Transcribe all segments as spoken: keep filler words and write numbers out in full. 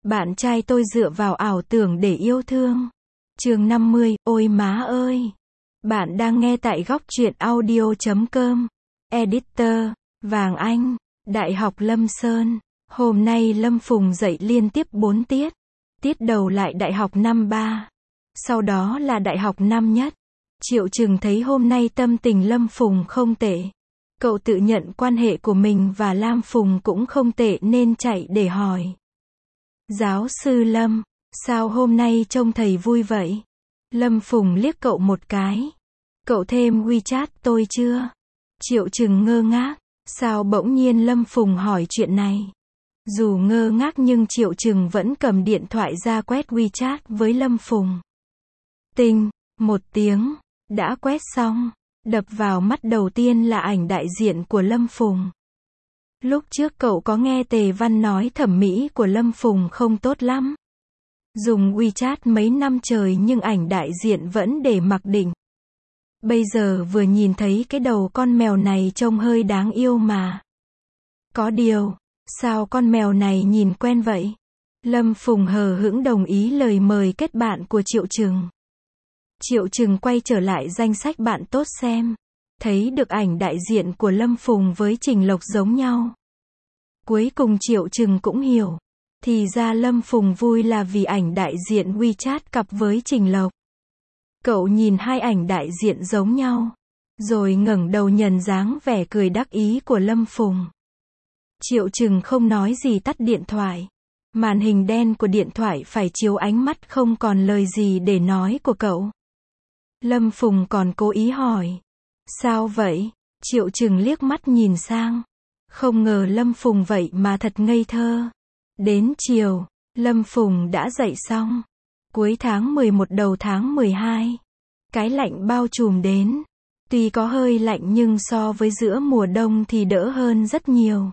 Bạn trai tôi dựa vào ảo tưởng để yêu thương. Chương năm mươi, ôi má ơi. Bạn đang nghe tại góc truyện audio chấm com. Editor, Vàng Anh, Đại học Lâm Sơn. Hôm nay Lâm Phùng dạy liên tiếp bốn tiết. Tiết đầu lại đại học năm ba. Sau đó là đại học năm nhất. Triệu Trừng thấy hôm nay tâm tình Lâm Phùng không tệ. Cậu tự nhận quan hệ của mình và Lam Phùng cũng không tệ nên chạy để hỏi. Giáo sư Lâm, sao hôm nay trông thầy vui vậy? Lâm Phùng liếc cậu một cái. Cậu thêm WeChat tôi chưa? Triệu Trừng ngơ ngác. Sao bỗng nhiên Lâm Phùng hỏi chuyện này? Dù ngơ ngác nhưng Triệu Trừng vẫn cầm điện thoại ra quét WeChat với Lâm Phùng. Tinh, một tiếng, đã quét xong. Đập vào mắt đầu tiên là ảnh đại diện của Lâm Phùng. Lúc trước cậu có nghe Tề Văn nói thẩm mỹ của Lâm Phùng không tốt lắm. Dùng WeChat mấy năm trời nhưng ảnh đại diện vẫn để mặc định. Bây giờ vừa nhìn thấy cái đầu con mèo này trông hơi đáng yêu mà. Có điều, sao con mèo này nhìn quen vậy? Lâm Phùng hờ hững đồng ý lời mời kết bạn của Triệu Trừng. Triệu Trừng quay trở lại danh sách bạn tốt xem. Thấy được ảnh đại diện của Lâm Phùng với Trình Lộc giống nhau. Cuối cùng Triệu Trừng cũng hiểu. Thì ra Lâm Phùng vui là vì ảnh đại diện WeChat cặp với Trình Lộc. Cậu nhìn hai ảnh đại diện giống nhau. Rồi ngẩng đầu nhận dáng vẻ cười đắc ý của Lâm Phùng. Triệu Trừng không nói gì tắt điện thoại. Màn hình đen của điện thoại phải chiếu ánh mắt không còn lời gì để nói của cậu. Lâm Phùng còn cố ý hỏi. Sao vậy? Triệu Trừng liếc mắt nhìn sang. Không ngờ Lâm Phùng vậy mà thật ngây thơ. Đến chiều, Lâm Phùng đã dậy xong. Cuối tháng mười một đầu tháng mười hai. Cái lạnh bao trùm đến. Tuy có hơi lạnh nhưng so với giữa mùa đông thì đỡ hơn rất nhiều.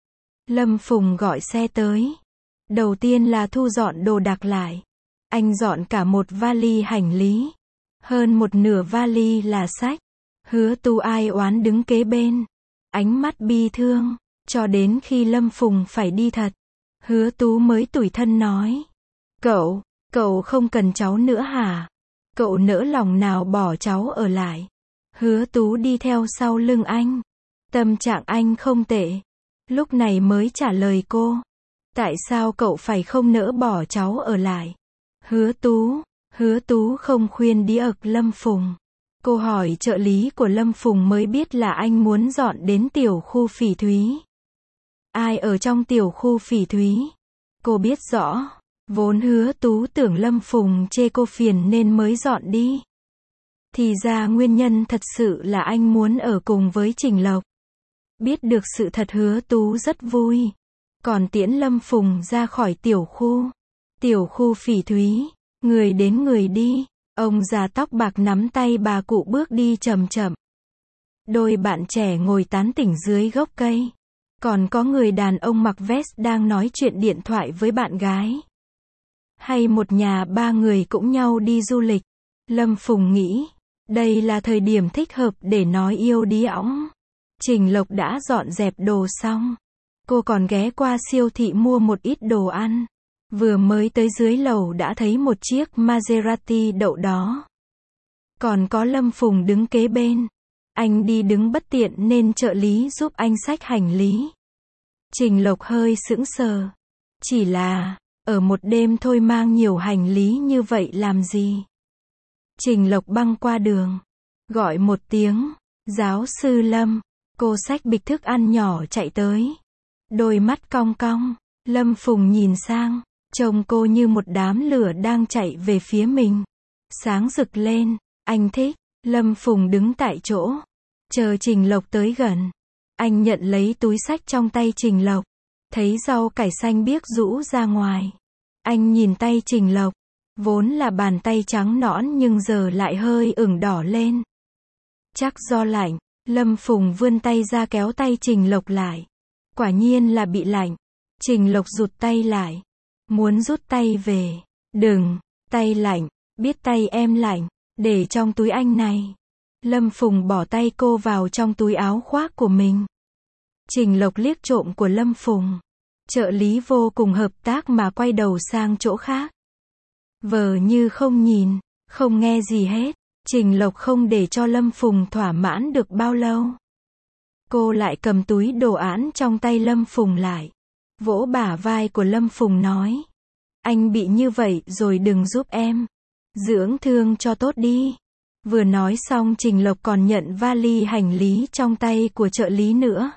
Lâm Phùng gọi xe tới. Đầu tiên là thu dọn đồ đạc lại. Anh dọn cả một vali hành lý. Hơn một nửa vali là sách. Hứa Tu ai oán đứng kế bên. Ánh mắt bi thương. Cho đến khi Lâm Phùng phải đi thật. Hứa Tú mới tủi thân nói. Cậu, cậu không cần cháu nữa hả? Cậu nỡ lòng nào bỏ cháu ở lại? Hứa Tú đi theo sau lưng anh. Tâm trạng anh không tệ. Lúc này mới trả lời cô. Tại sao cậu phải không nỡ bỏ cháu ở lại? Hứa Tú, Hứa Tú không khuyên đi ực Lâm Phùng. Cô hỏi trợ lý của Lâm Phùng mới biết là anh muốn dọn đến tiểu khu Phỉ Thúy. Ai ở trong tiểu khu Phỉ Thúy? Cô biết rõ. Vốn Hứa Tú tưởng Lâm Phùng chê cô phiền nên mới dọn đi. Thì ra nguyên nhân thật sự là anh muốn ở cùng với Trình Lộc. Biết được sự thật Hứa Tú rất vui. Còn tiễn Lâm Phùng ra khỏi tiểu khu. Tiểu khu Phỉ Thúy. Người đến người đi. Ông già tóc bạc nắm tay bà cụ bước đi chậm chậm. Đôi bạn trẻ ngồi tán tỉnh dưới gốc cây. Còn có người đàn ông mặc vest đang nói chuyện điện thoại với bạn gái. Hay một nhà ba người cũng nhau đi du lịch. Lâm Phùng nghĩ, đây là thời điểm thích hợp để nói yêu đi óng. Trình Lộc đã dọn dẹp đồ xong. Cô còn ghé qua siêu thị mua một ít đồ ăn. Vừa mới tới dưới lầu đã thấy một chiếc Maserati đậu đó. Còn có Lâm Phùng đứng kế bên. Anh đi đứng bất tiện nên trợ lý giúp anh xách hành lý. Trình Lộc hơi sững sờ. Chỉ là, ở một đêm thôi mang nhiều hành lý như vậy làm gì? Trình Lộc băng qua đường. Gọi một tiếng. Giáo sư Lâm. Cô xách bịch thức ăn nhỏ chạy tới. Đôi mắt cong cong. Lâm Phùng nhìn sang. Trông cô như một đám lửa đang chạy về phía mình. Sáng rực lên. Anh thích. Lâm Phùng đứng tại chỗ. Chờ Trình Lộc tới gần. Anh nhận lấy túi xách trong tay Trình Lộc. Thấy rau cải xanh biếc rũ ra ngoài. Anh nhìn tay Trình Lộc. Vốn là bàn tay trắng nõn nhưng giờ lại hơi ửng đỏ lên. Chắc do lạnh. Lâm Phùng vươn tay ra kéo tay Trình Lộc lại. Quả nhiên là bị lạnh. Trình Lộc rụt tay lại. Muốn rút tay về. Đừng, tay lạnh. Biết tay em lạnh. Để trong túi anh này. Lâm Phùng bỏ tay cô vào trong túi áo khoác của mình. Trình Lộc liếc trộm của Lâm Phùng. Trợ lý vô cùng hợp tác mà quay đầu sang chỗ khác. Vờ như không nhìn, không nghe gì hết. Trình Lộc không để cho Lâm Phùng thỏa mãn được bao lâu. Cô lại cầm túi đồ án trong tay Lâm Phùng lại. Vỗ bả vai của Lâm Phùng nói. Anh bị như vậy rồi đừng giúp em. Dưỡng thương cho tốt đi. Vừa nói xong Trình Lộc còn nhận vali hành lý trong tay của trợ lý nữa.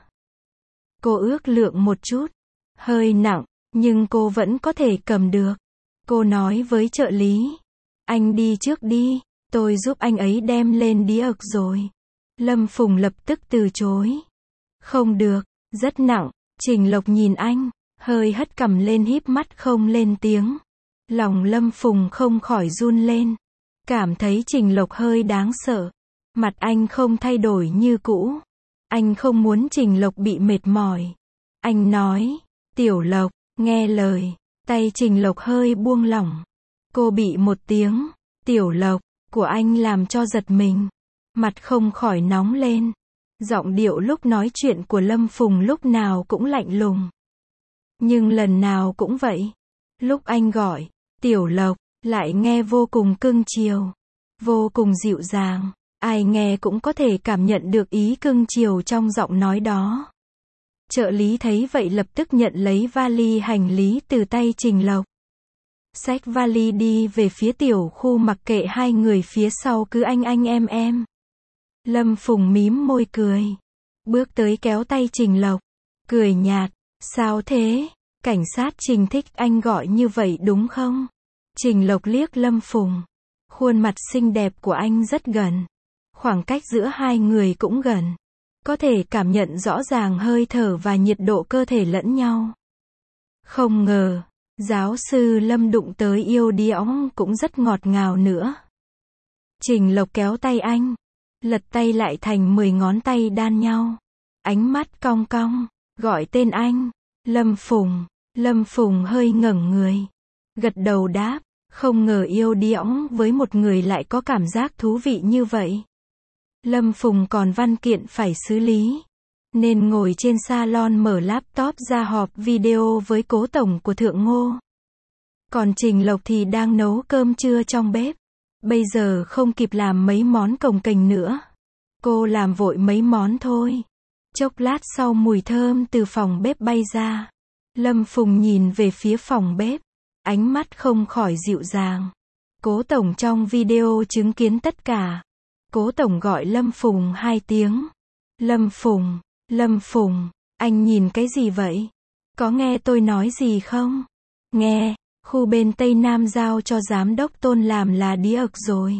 Cô ước lượng một chút. Hơi nặng, nhưng cô vẫn có thể cầm được. Cô nói với trợ lý. Anh đi trước đi, tôi giúp anh ấy đem lên đĩa ực rồi. Lâm Phùng lập tức từ chối. Không được, rất nặng. Trình Lộc nhìn anh, hơi hất cằm lên híp mắt không lên tiếng. Lòng Lâm Phùng không khỏi run lên. Cảm thấy Trình Lộc hơi đáng sợ. Mặt anh không thay đổi như cũ. Anh không muốn Trình Lộc bị mệt mỏi. Anh nói, Tiểu Lộc, nghe lời. Tay Trình Lộc hơi buông lỏng. Cô bị một tiếng, Tiểu Lộc, của anh làm cho giật mình. Mặt không khỏi nóng lên. Giọng điệu lúc nói chuyện của Lâm Phùng lúc nào cũng lạnh lùng. Nhưng lần nào cũng vậy. Lúc anh gọi, Tiểu Lộc, lại nghe vô cùng cưng chiều. Vô cùng dịu dàng. Ai nghe cũng có thể cảm nhận được ý cưng chiều trong giọng nói đó. Trợ lý thấy vậy lập tức nhận lấy vali hành lý từ tay Trình Lộc. Xách vali đi về phía tiểu khu mặc kệ hai người phía sau cứ anh anh em em. Lâm Phùng mím môi cười. Bước tới kéo tay Trình Lộc. Cười nhạt. Sao thế? Cảnh sát Trình thích anh gọi như vậy đúng không? Trình Lộc liếc Lâm Phùng. Khuôn mặt xinh đẹp của anh rất gần. Khoảng cách giữa hai người cũng gần. Có thể cảm nhận rõ ràng hơi thở và nhiệt độ cơ thể lẫn nhau. Không ngờ, giáo sư Lâm đụng tới yêu đi óng cũng rất ngọt ngào nữa. Trình Lộc kéo tay anh. Lật tay lại thành mười ngón tay đan nhau. Ánh mắt cong cong. Gọi tên anh. Lâm Phùng. Lâm Phùng hơi ngẩng người. Gật đầu đáp. Không ngờ yêu đi óng với một người lại có cảm giác thú vị như vậy. Lâm Phùng còn văn kiện phải xử lý. Nên ngồi trên salon mở laptop ra họp video với cố tổng của Thượng Ngô. Còn Trình Lộc thì đang nấu cơm trưa trong bếp. Bây giờ không kịp làm mấy món cồng kềnh nữa. Cô làm vội mấy món thôi. Chốc lát sau mùi thơm từ phòng bếp bay ra. Lâm Phùng nhìn về phía phòng bếp. Ánh mắt không khỏi dịu dàng. Cố tổng trong video chứng kiến tất cả. Cố tổng gọi Lâm Phùng hai tiếng. Lâm Phùng, Lâm Phùng, anh nhìn cái gì vậy? Có nghe tôi nói gì không? Nghe, khu bên Tây Nam giao cho giám đốc Tôn làm là đĩa ực rồi.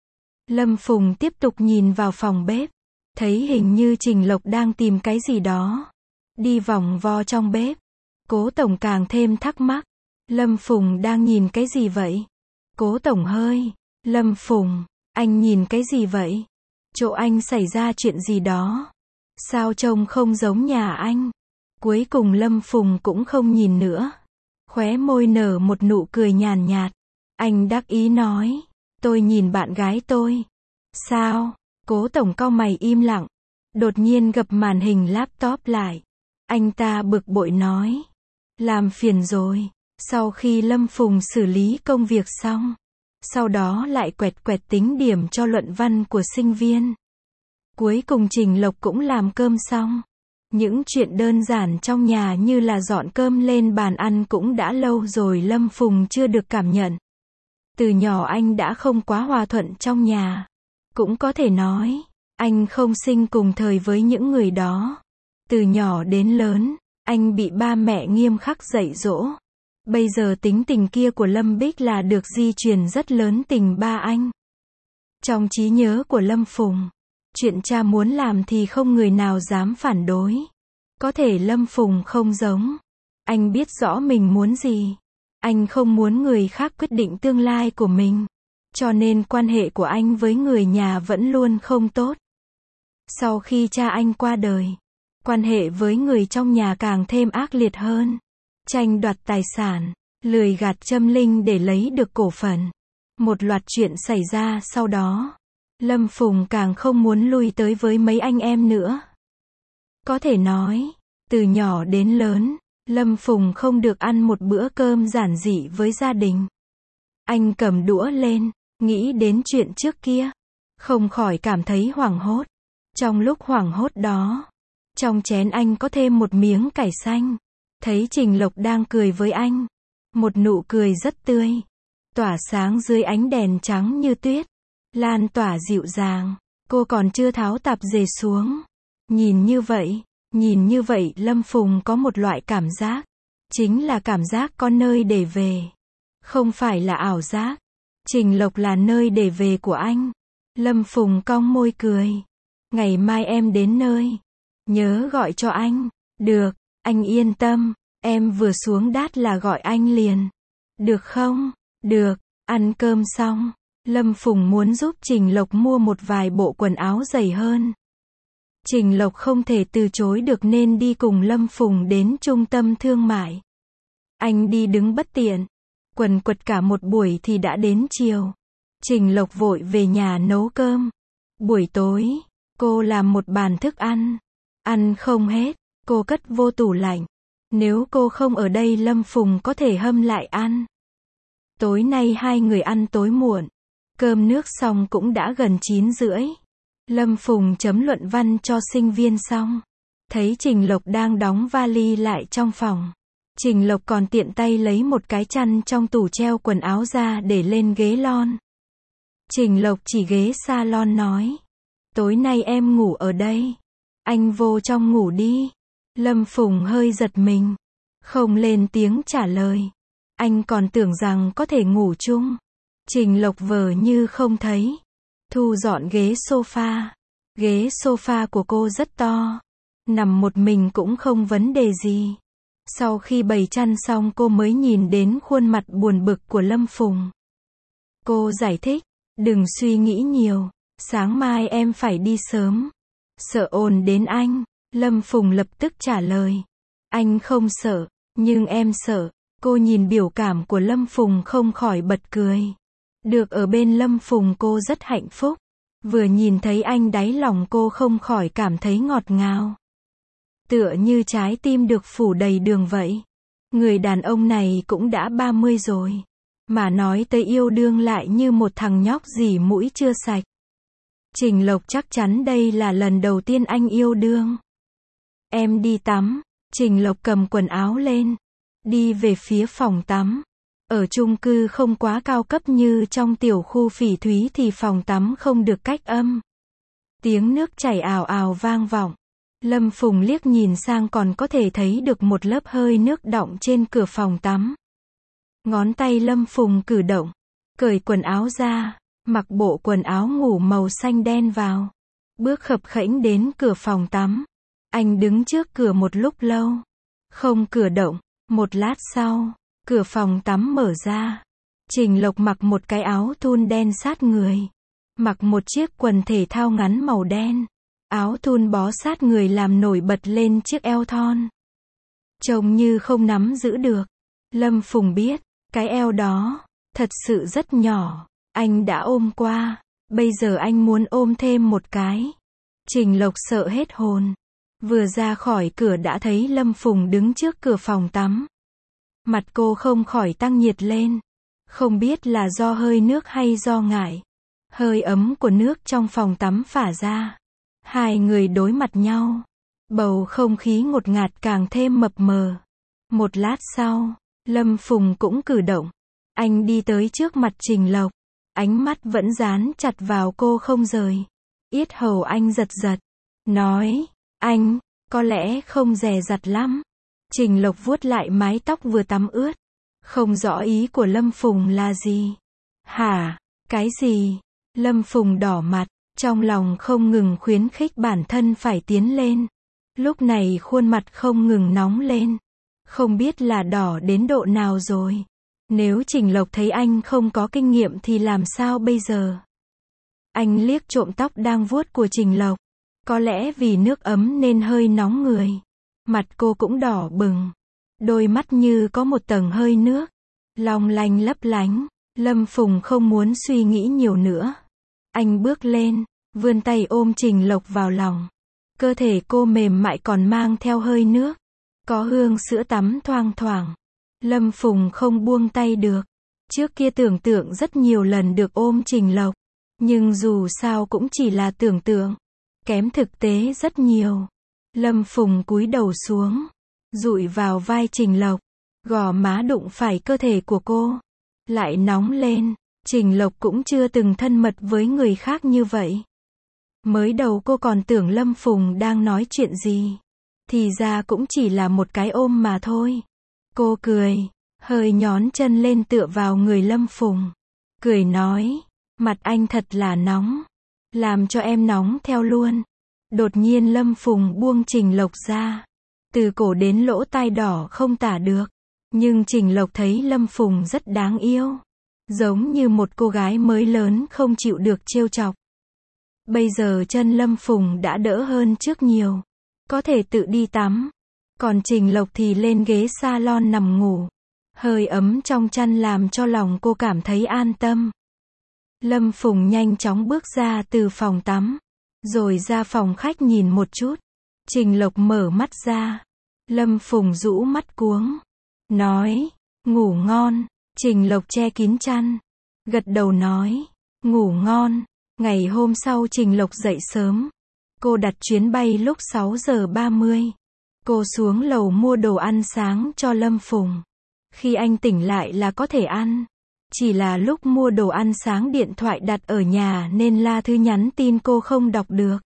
Lâm Phùng tiếp tục nhìn vào phòng bếp. Thấy hình như Trình Lộc đang tìm cái gì đó. Đi vòng vo trong bếp. Cố tổng càng thêm thắc mắc. Lâm Phùng đang nhìn cái gì vậy? Cố tổng hơi. Lâm Phùng, anh nhìn cái gì vậy? Chỗ anh xảy ra chuyện gì đó? Sao trông không giống nhà anh? Cuối cùng Lâm Phùng cũng không nhìn nữa. Khóe môi nở một nụ cười nhàn nhạt. Anh đắc ý nói. Tôi nhìn bạn gái tôi. Sao? Cố tổng cau mày im lặng. Đột nhiên gập màn hình laptop lại. Anh ta bực bội nói. Làm phiền rồi. Sau khi Lâm Phùng xử lý công việc xong. Sau đó lại quẹt quẹt tính điểm cho luận văn của sinh viên. Cuối cùng Trình Lộc cũng làm cơm xong. Những chuyện đơn giản trong nhà như là dọn cơm lên bàn ăn cũng đã lâu rồi Lâm Phùng chưa được cảm nhận. Từ nhỏ anh đã không quá hòa thuận trong nhà. Cũng có thể nói, anh không sinh cùng thời với những người đó. Từ nhỏ đến lớn, anh bị ba mẹ nghiêm khắc dạy dỗ. Bây giờ tính tình kia của Lâm Bích là được di truyền rất lớn tình ba anh. Trong trí nhớ của Lâm Phùng, chuyện cha muốn làm thì không người nào dám phản đối. Có thể Lâm Phùng không giống. Anh biết rõ mình muốn gì. Anh không muốn người khác quyết định tương lai của mình. Cho nên quan hệ của anh với người nhà vẫn luôn không tốt. Sau khi cha anh qua đời, quan hệ với người trong nhà càng thêm ác liệt hơn. Tranh đoạt tài sản, lười gạt Trâm Linh để lấy được cổ phần. Một loạt chuyện xảy ra sau đó. Lâm Phùng càng không muốn lui tới với mấy anh em nữa. Có thể nói, từ nhỏ đến lớn, Lâm Phùng không được ăn một bữa cơm giản dị với gia đình. Anh cầm đũa lên, nghĩ đến chuyện trước kia, không khỏi cảm thấy hoảng hốt. Trong lúc hoảng hốt đó, trong chén anh có thêm một miếng cải xanh. Thấy Trình Lộc đang cười với anh, một nụ cười rất tươi, tỏa sáng dưới ánh đèn trắng như tuyết, lan tỏa dịu dàng. Cô còn chưa tháo tạp dề xuống. Nhìn như vậy, nhìn như vậy Lâm Phùng có một loại cảm giác, chính là cảm giác có nơi để về. Không phải là ảo giác. Trình Lộc là nơi để về của anh. Lâm Phùng cong môi cười. Ngày mai em đến nơi, nhớ gọi cho anh. Được, anh yên tâm, em vừa xuống đát là gọi anh liền. Được không? Được. Ăn cơm xong, Lâm Phùng muốn giúp Trình Lộc mua một vài bộ quần áo dày hơn. Trình Lộc không thể từ chối được nên đi cùng Lâm Phùng đến trung tâm thương mại. Anh đi đứng bất tiện, quần quật cả một buổi thì đã đến chiều. Trình Lộc vội về nhà nấu cơm. Buổi tối, cô làm một bàn thức ăn. Ăn không hết, cô cất vô tủ lạnh. Nếu cô không ở đây Lâm Phùng có thể hâm lại ăn. Tối nay hai người ăn tối muộn. Cơm nước xong cũng đã gần chín rưỡi. Lâm Phùng chấm luận văn cho sinh viên xong. Thấy Trình Lộc đang đóng vali lại trong phòng. Trình Lộc còn tiện tay lấy một cái chăn trong tủ treo quần áo ra để lên ghế lon. Trình Lộc chỉ ghế salon nói. Tối nay em ngủ ở đây. Anh vô trong ngủ đi. Lâm Phùng hơi giật mình. Không lên tiếng trả lời. Anh còn tưởng rằng có thể ngủ chung. Trình Lộc vờ như không thấy. Thu dọn ghế sofa. Ghế sofa của cô rất to. Nằm một mình cũng không vấn đề gì. Sau khi bày chăn xong cô mới nhìn đến khuôn mặt buồn bực của Lâm Phùng. Cô giải thích. Đừng suy nghĩ nhiều. Sáng mai em phải đi sớm. Sợ ồn đến anh. Lâm Phùng lập tức trả lời. Anh không sợ, nhưng em sợ. Cô nhìn biểu cảm của Lâm Phùng không khỏi bật cười. Được ở bên Lâm Phùng cô rất hạnh phúc. Vừa nhìn thấy anh đáy lòng cô không khỏi cảm thấy ngọt ngào. Tựa như trái tim được phủ đầy đường vậy. Người đàn ông này cũng đã ba mươi rồi. Mà nói tới yêu đương lại như một thằng nhóc dỉ mũi chưa sạch. Trình Lộc chắc chắn đây là lần đầu tiên anh yêu đương. Em đi tắm. Trình Lộc cầm quần áo lên. Đi về phía phòng tắm. Ở chung cư không quá cao cấp như trong tiểu khu phỉ thúy thì phòng tắm không được cách âm. Tiếng nước chảy ào ào vang vọng. Lâm Phùng liếc nhìn sang còn có thể thấy được một lớp hơi nước đọng trên cửa phòng tắm. Ngón tay Lâm Phùng cử động. Cởi quần áo ra. Mặc bộ quần áo ngủ màu xanh đen vào. Bước khập khẽnh đến cửa phòng tắm. Anh đứng trước cửa một lúc lâu. Không cử động. Một lát sau, cửa phòng tắm mở ra. Trình Lộc mặc một cái áo thun đen sát người. Mặc một chiếc quần thể thao ngắn màu đen. Áo thun bó sát người làm nổi bật lên chiếc eo thon. Trông như không nắm giữ được. Lâm Phùng biết, cái eo đó, thật sự rất nhỏ. Anh đã ôm qua, bây giờ anh muốn ôm thêm một cái. Trình Lộc sợ hết hồn. Vừa ra khỏi cửa đã thấy Lâm Phùng đứng trước cửa phòng tắm. Mặt cô không khỏi tăng nhiệt lên. Không biết là do hơi nước hay do ngại. Hơi ấm của nước trong phòng tắm phả ra. Hai người đối mặt nhau. Bầu không khí ngột ngạt càng thêm mập mờ. Một lát sau, Lâm Phùng cũng cử động. Anh đi tới trước mặt Trình Lộc. Ánh mắt vẫn dán chặt vào cô không rời. Yết hầu anh giật giật. Nói, anh, có lẽ không dè dặt lắm. Trình Lộc vuốt lại mái tóc vừa tắm ướt. Không rõ ý của Lâm Phùng là gì. Hả? Cái gì? Lâm Phùng đỏ mặt, trong lòng không ngừng khuyến khích bản thân phải tiến lên. Lúc này khuôn mặt không ngừng nóng lên. Không biết là đỏ đến độ nào rồi. Nếu Trình Lộc thấy anh không có kinh nghiệm thì làm sao bây giờ? Anh liếc trộm tóc đang vuốt của Trình Lộc. Có lẽ vì nước ấm nên hơi nóng người. Mặt cô cũng đỏ bừng. Đôi mắt như có một tầng hơi nước. Long lanh lấp lánh. Lâm Phùng không muốn suy nghĩ nhiều nữa. Anh bước lên, vươn tay ôm Trình Lộc vào lòng. Cơ thể cô mềm mại còn mang theo hơi nước. có hương sữa tắm thoang thoảng. Lâm Phùng không buông tay được. Trước kia tưởng tượng rất nhiều lần được ôm Trình Lộc. Nhưng dù sao cũng chỉ là tưởng tượng. Kém thực tế rất nhiều. Lâm Phùng cúi đầu xuống. Dụi vào vai Trình Lộc. Gò má đụng phải cơ thể của cô. Lại nóng lên. Trình Lộc cũng chưa từng thân mật với người khác như vậy. Mới đầu cô còn tưởng Lâm Phùng đang nói chuyện gì. Thì ra cũng chỉ là một cái ôm mà thôi. Cô cười. Hơi nhón chân lên tựa vào người Lâm Phùng. Cười nói. Mặt anh thật là nóng. Làm cho em nóng theo luôn. Đột nhiên Lâm Phùng buông Trình Lộc ra. Từ cổ đến lỗ tai đỏ không tả được. Nhưng Trình Lộc thấy Lâm Phùng rất đáng yêu. Giống như một cô gái mới lớn không chịu được trêu chọc. Bây giờ chân Lâm Phùng đã đỡ hơn trước nhiều. Có thể tự đi tắm. Còn Trình Lộc thì lên ghế salon nằm ngủ. Hơi ấm trong chăn làm cho lòng cô cảm thấy an tâm. Lâm Phùng nhanh chóng bước ra từ phòng tắm. Rồi ra phòng khách nhìn một chút. Trình Lộc mở mắt ra. Lâm Phùng rũ mắt cuống. Nói. Ngủ ngon. Trình Lộc che kín chăn. Gật đầu nói. Ngủ ngon. Ngày hôm sau Trình Lộc dậy sớm. Cô đặt chuyến bay lúc sáu giờ ba mươi. Cô xuống lầu mua đồ ăn sáng cho Lâm Phùng. Khi anh tỉnh lại là có thể ăn. Chỉ là lúc mua đồ ăn sáng điện thoại đặt ở nhà nên La Thứ nhắn tin cô không đọc được.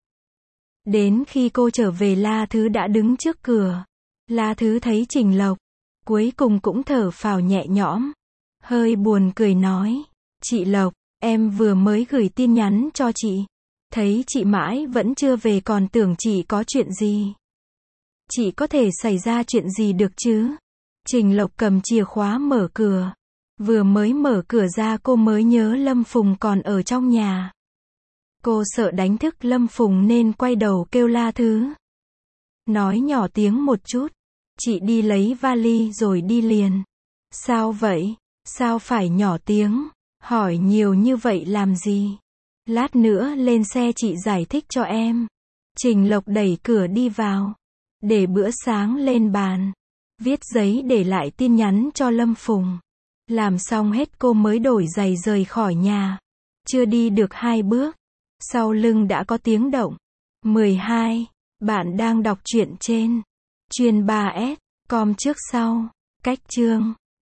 Đến khi cô trở về La Thứ đã đứng trước cửa. La Thứ thấy Trình Lộc. Cuối cùng cũng thở phào nhẹ nhõm. Hơi buồn cười nói. Chị Lộc, em vừa mới gửi tin nhắn cho chị. Thấy chị mãi vẫn chưa về còn tưởng chị có chuyện gì. Chị có thể xảy ra chuyện gì được chứ? Trình Lộc cầm chìa khóa mở cửa. Vừa mới mở cửa ra cô mới nhớ Lâm Phùng còn ở trong nhà. Cô sợ đánh thức Lâm Phùng nên quay đầu kêu La Thứ. Nói nhỏ tiếng một chút. Chị đi lấy vali rồi đi liền. Sao vậy? Sao phải nhỏ tiếng? Hỏi nhiều như vậy làm gì? Lát nữa lên xe chị giải thích cho em. Trình Lộc đẩy cửa đi vào. Để bữa sáng lên bàn. Viết giấy để lại tin nhắn cho Lâm Phùng. Làm xong hết cô mới đổi giày rời khỏi nhà. Chưa đi được hai bước. Sau lưng đã có tiếng động. mười hai. Bạn đang đọc truyện trên Chuyên ba S com trước sau. Cách chương